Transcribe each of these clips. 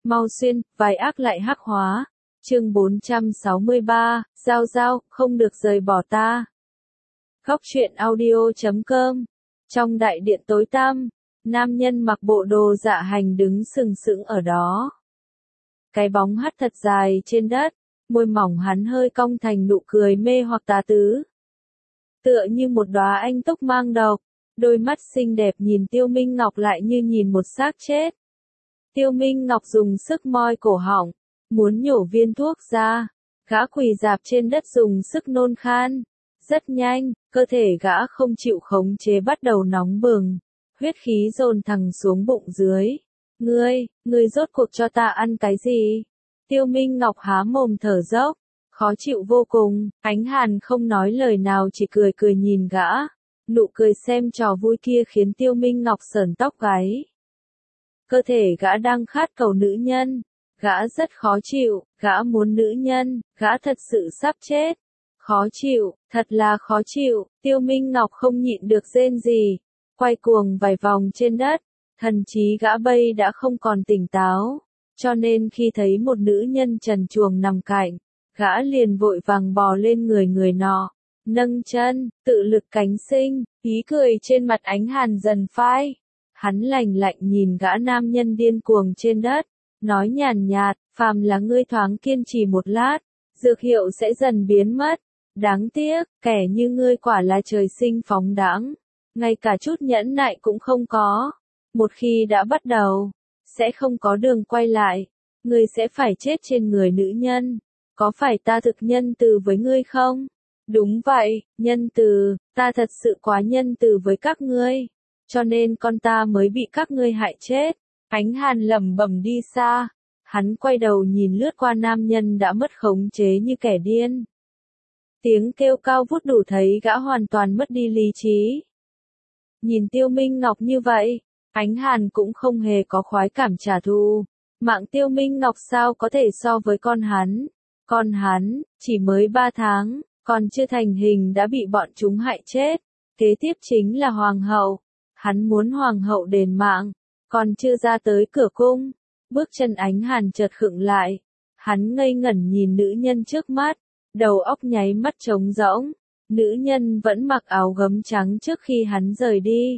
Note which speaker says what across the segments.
Speaker 1: Mau xuyên, vài ác lại hắc hóa. Chương 463, Giao Giao, không được rời bỏ ta. Góc truyện audio.com. Trong đại điện tối tăm, nam nhân mặc bộ đồ dạ hành đứng sừng sững ở đó. Cái bóng hắt thật dài trên đất, môi mỏng hắn hơi cong thành nụ cười mê hoặc tà tứ. Tựa như một đóa anh túc mang độc, đôi mắt xinh đẹp nhìn Tiêu Minh Ngọc lại như nhìn một xác chết. Tiêu Minh Ngọc dùng sức moi cổ họng, muốn nhổ viên thuốc ra, gã quỳ rạp trên đất dùng sức nôn khan. Rất nhanh, cơ thể gã không chịu khống chế bắt đầu nóng bừng, huyết khí dồn thẳng xuống bụng dưới. Ngươi rốt cuộc cho ta ăn cái gì? Tiêu Minh Ngọc há mồm thở dốc, khó chịu vô cùng. Ánh Hàn không nói lời nào chỉ cười cười nhìn gã. Nụ cười xem trò vui kia khiến Tiêu Minh Ngọc sởn tóc gáy. Cơ thể gã đang khát cầu nữ nhân, gã rất khó chịu, gã muốn nữ nhân, gã thật sự sắp chết. Khó chịu, thật là khó chịu. Tiêu Minh Ngọc không nhịn được rên gì, quay cuồng vài vòng trên đất, thần trí gã bây đã không còn tỉnh táo, cho nên khi thấy một nữ nhân trần truồng nằm cạnh, gã liền vội vàng bò lên người nọ, nâng chân, tự lực cánh sinh. Ý cười trên mặt Ánh Hàn dần phai. Hắn lạnh lạnh nhìn gã nam nhân điên cuồng trên đất, nói nhàn nhạt, phàm là ngươi thoáng kiên trì một lát, dược hiệu sẽ dần biến mất. Đáng tiếc, kẻ như ngươi quả là trời sinh phóng đãng, ngay cả chút nhẫn nại cũng không có. Một khi đã bắt đầu, sẽ không có đường quay lại. Ngươi sẽ phải chết trên người nữ nhân. Có phải ta thực nhân từ với ngươi không? Đúng vậy, nhân từ, ta thật sự quá nhân từ với các ngươi. Cho nên con ta mới bị các ngươi hại chết. Ánh Hàn lẩm bẩm đi xa. Hắn quay đầu nhìn lướt qua nam nhân đã mất khống chế như kẻ điên. Tiếng kêu cao vút đủ thấy gã hoàn toàn mất đi lý trí. Nhìn Tiêu Minh Ngọc như vậy, Ánh Hàn cũng không hề có khoái cảm trả thù. Mạng Tiêu Minh Ngọc sao có thể so với con hắn. Con hắn, chỉ mới 3 tháng, còn chưa thành hình đã bị bọn chúng hại chết. Kế tiếp chính là hoàng hậu. Hắn muốn hoàng hậu đền mạng, còn chưa ra tới cửa cung. Bước chân Ánh Hàn chợt khựng lại. Hắn ngây ngẩn nhìn nữ nhân trước mắt, đầu óc nháy mắt trống rỗng. Nữ nhân vẫn mặc áo gấm trắng trước khi hắn rời đi.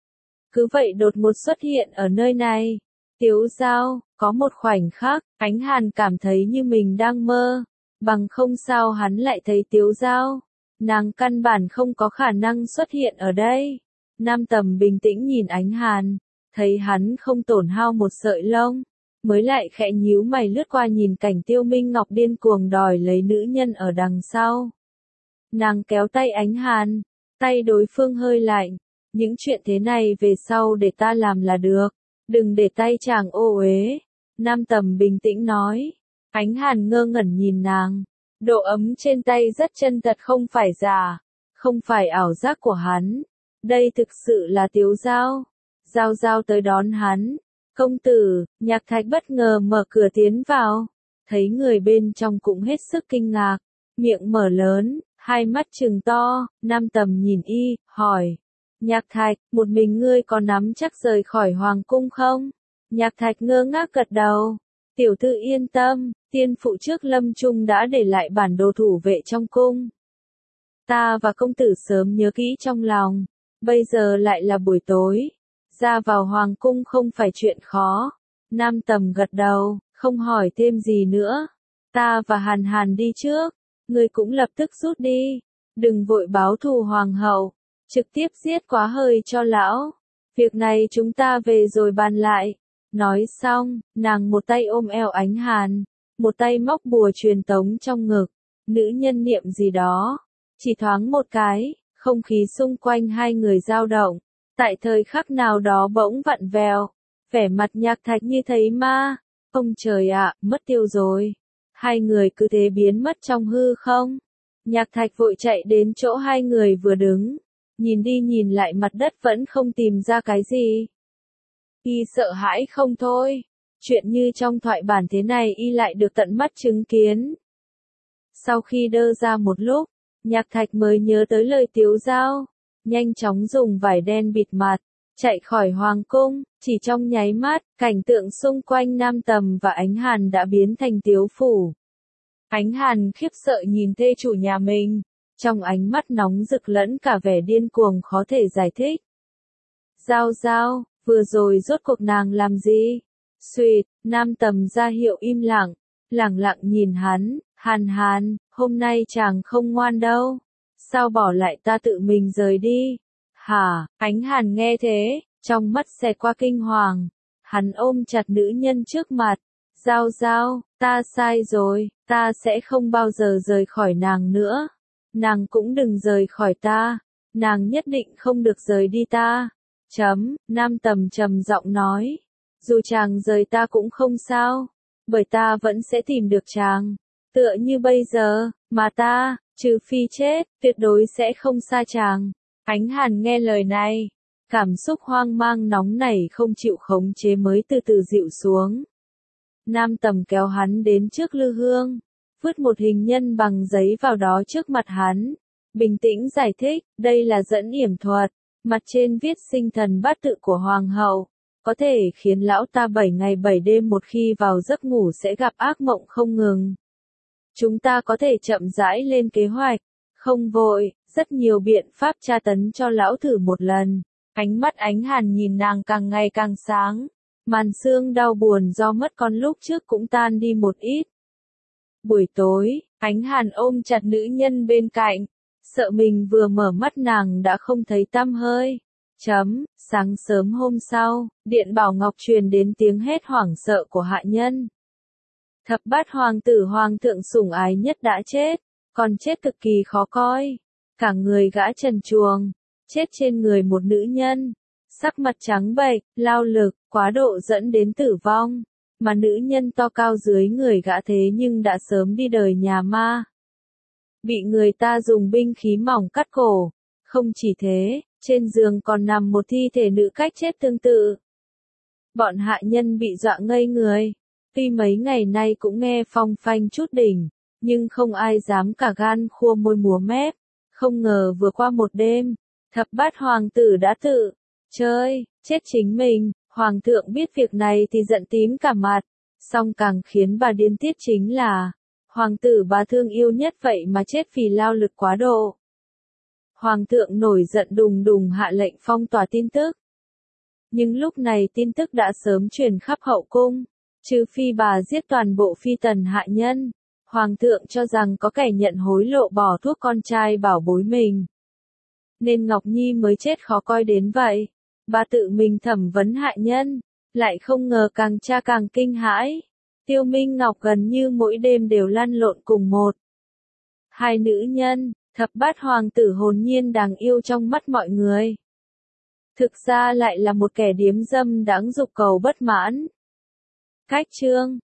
Speaker 1: Cứ vậy đột ngột xuất hiện ở nơi này. Tiếu Giao, có một khoảnh khắc, Ánh Hàn cảm thấy như mình đang mơ. Bằng không sao hắn lại thấy Tiếu Giao. Nàng căn bản không có khả năng xuất hiện ở đây. Nam Tầm bình tĩnh nhìn Ánh Hàn, thấy hắn không tổn hao một sợi lông, mới lại khẽ nhíu mày lướt qua nhìn cảnh Tiêu Minh Ngọc điên cuồng đòi lấy nữ nhân ở đằng sau. Nàng kéo tay Ánh Hàn, tay đối phương hơi lạnh. Những chuyện thế này về sau để ta làm là được, đừng để tay chàng ô uế. Nam Tầm bình tĩnh nói. Ánh Hàn ngơ ngẩn nhìn nàng. Độ ấm trên tay rất chân thật, không phải giả, không phải ảo giác của hắn. Đây thực sự là Tiếu Giao. Giao Giao tới đón hắn. Công tử, Nhạc Thạch bất ngờ mở cửa tiến vào. Thấy người bên trong cũng hết sức kinh ngạc. Miệng mở lớn, hai mắt trừng to. Nam Tầm nhìn y, hỏi. Nhạc Thạch, một mình ngươi có nắm chắc rời khỏi hoàng cung không? Nhạc Thạch ngơ ngác gật đầu. Tiểu thư yên tâm, tiên phụ trước lâm chung đã để lại bản đồ thủ vệ trong cung. Ta và công tử sớm nhớ kỹ trong lòng. Bây giờ lại là buổi tối. Ra vào hoàng cung không phải chuyện khó. Nam Tầm gật đầu, không hỏi thêm gì nữa. Ta và Hàn Hàn đi trước. Ngươi cũng lập tức rút đi. Đừng vội báo thù hoàng hậu. Trực tiếp giết quá hơi cho lão. Việc này chúng ta về rồi bàn lại. Nói xong, nàng một tay ôm eo Ánh Hàn, một tay móc bùa truyền tống trong ngực. Nữ nhân niệm gì đó. Chỉ thoáng một cái, không khí xung quanh hai người dao động. Tại thời khắc nào đó bỗng vặn vẹo. Vẻ mặt Nhạc Thạch như thấy ma. Ông trời ạ, mất tiêu rồi. Hai người cứ thế biến mất trong hư không. Nhạc Thạch vội chạy đến chỗ hai người vừa đứng. Nhìn đi nhìn lại mặt đất vẫn không tìm ra cái gì. Y sợ hãi không thôi. Chuyện như trong thoại bản thế này y lại được tận mắt chứng kiến. Sau khi đơ ra một lúc, Nhạc Thạch mới nhớ tới lời Tiếu Giao. Nhanh chóng dùng vải đen bịt mặt. chạy khỏi hoàng cung, chỉ trong nháy mắt, cảnh tượng xung quanh Nam Tầm và Ánh Hàn đã biến thành tiếu phủ. Ánh Hàn khiếp sợ nhìn thê chủ nhà mình, trong ánh mắt nóng rực lẫn cả vẻ điên cuồng khó thể giải thích. Giao Giao, vừa rồi rốt cuộc nàng làm gì? Xuỵt, Nam Tầm ra hiệu im lặng, lẳng lặng nhìn hắn, Hàn Hàn, hôm nay chàng không ngoan đâu. Sao bỏ lại ta tự mình rời đi? Hả, Ánh Hàn nghe thế, trong mắt xẹt qua kinh hoàng. Hắn ôm chặt nữ nhân trước mặt. Giao Giao, ta sai rồi, ta sẽ không bao giờ rời khỏi nàng nữa. Nàng cũng đừng rời khỏi ta, nàng nhất định không được rời đi ta. Nam Tầm trầm giọng nói. Dù chàng rời ta cũng không sao, bởi ta vẫn sẽ tìm được chàng. Tựa như bây giờ, mà ta, trừ phi chết, tuyệt đối sẽ không xa chàng. Ánh Hàn nghe lời này, cảm xúc hoang mang nóng nảy không chịu khống chế mới từ từ dịu xuống. Nam Tầm kéo hắn đến trước lư hương, vứt một hình nhân bằng giấy vào đó trước mặt hắn. Bình tĩnh giải thích, đây là dẫn yểm thuật, mặt trên viết sinh thần bát tự của hoàng hậu. Có thể khiến lão ta 7 ngày 7 đêm một khi vào giấc ngủ sẽ gặp ác mộng không ngừng. Chúng ta có thể chậm rãi lên kế hoạch, không vội, rất nhiều biện pháp tra tấn cho lão thử một lần. Ánh mắt Ánh Hàn nhìn nàng càng ngày càng sáng, màn sương đau buồn do mất con lúc trước cũng tan đi một ít. Buổi tối, Ánh Hàn ôm chặt nữ nhân bên cạnh, sợ mình vừa mở mắt nàng đã không thấy tăm hơi. Sáng sớm hôm sau, Điện Bảo Ngọc truyền đến tiếng hét hoảng sợ của hạ nhân. Thập bát hoàng tử hoàng thượng sủng ái nhất đã chết, còn chết cực kỳ khó coi. Cả người gã trần truồng, chết trên người một nữ nhân. Sắc mặt trắng bệch, lao lực, quá độ dẫn đến tử vong. Mà nữ nhân to cao dưới người gã thế nhưng đã sớm đi đời nhà ma. Bị người ta dùng binh khí mỏng cắt cổ. Không chỉ thế, trên giường còn nằm một thi thể nữ cách chết tương tự. Bọn hạ nhân bị dọa ngây người. Tuy mấy ngày nay cũng nghe phong phanh chút đỉnh, nhưng không ai dám cả gan khua môi múa mép. Không ngờ vừa qua một đêm, thập bát hoàng tử đã tự chơi, chết chính mình. Hoàng thượng biết việc này thì giận tím cả mặt. Song càng khiến bà điên tiết chính là, hoàng tử bà thương yêu nhất vậy mà chết vì lao lực quá độ. Hoàng thượng nổi giận đùng đùng hạ lệnh phong tỏa tin tức. Nhưng lúc này tin tức đã sớm truyền khắp hậu cung. Trừ phi bà giết toàn bộ phi tần hạ nhân, hoàng thượng cho rằng có kẻ nhận hối lộ bỏ thuốc con trai bảo bối mình. Nên Ngọc Nhi mới chết khó coi đến vậy. Bà tự mình thẩm vấn hạ nhân, lại không ngờ càng tra càng kinh hãi. Tiêu Minh Ngọc gần như mỗi đêm đều lăn lộn cùng một. Hai nữ nhân, thập bát hoàng tử hồn nhiên đáng yêu trong mắt mọi người. Thực ra lại là một kẻ điếm dâm đáng dục cầu bất mãn. Cách chương